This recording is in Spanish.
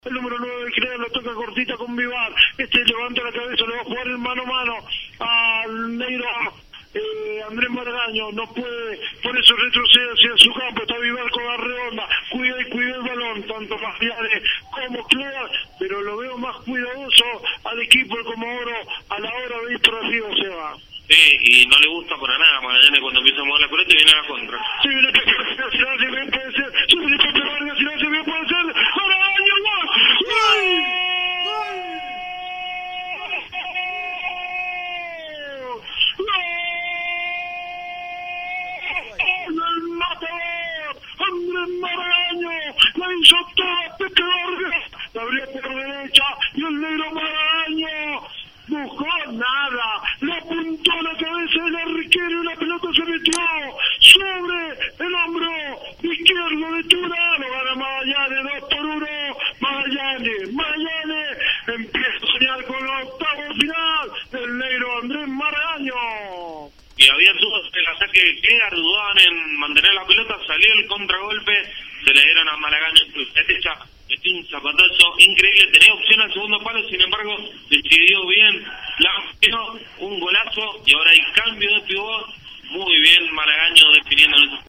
El número 9 de Crea lo toca cortita con Vivar. Levanta la cabeza, le va a jugar el mano a mano al negro Andrés Maragaño. No puede, por eso retrocede hacia su campo. Está Vivar con la redonda. Cuida el balón, tanto Mafiare como Crea, pero lo veo más cuidadoso al equipo de Comodoro a la hora de ir por arriba, se va. Sí, y no le gusta para nada Magallanes cuando empieza a mover la pelota y viene a la contra. Se viene Pepe Vargas, si lo hace bien puede ser. Se viene Pepe Vargas, si lo hace bien puede ser. ¡Maragaño, gol! ¡Gol! Andrés Maragaño la hizo toda Pepe Vargas, la abrió por derecha y el negro Maragaño buscó nada, le apuntó a la cabeza del arquero y la pelota se metió sobre el hombro izquierdo de Tura. Lo gana Magallanes 2-1. Magallanes empieza a soñar con la octava final del negro Andrés Maragaño. Y había dudas en el ataque de Clear, dudaban en mantener la pelota, salió el contragolpe, se le dieron a Maragaño en su derecha, metió un zapatazo increíble, tenía opción al segundo palo, sin embargo decidió bien, la metió un golazo y ahora hay cambio de pivot, muy bien Maragaño definiendo en esos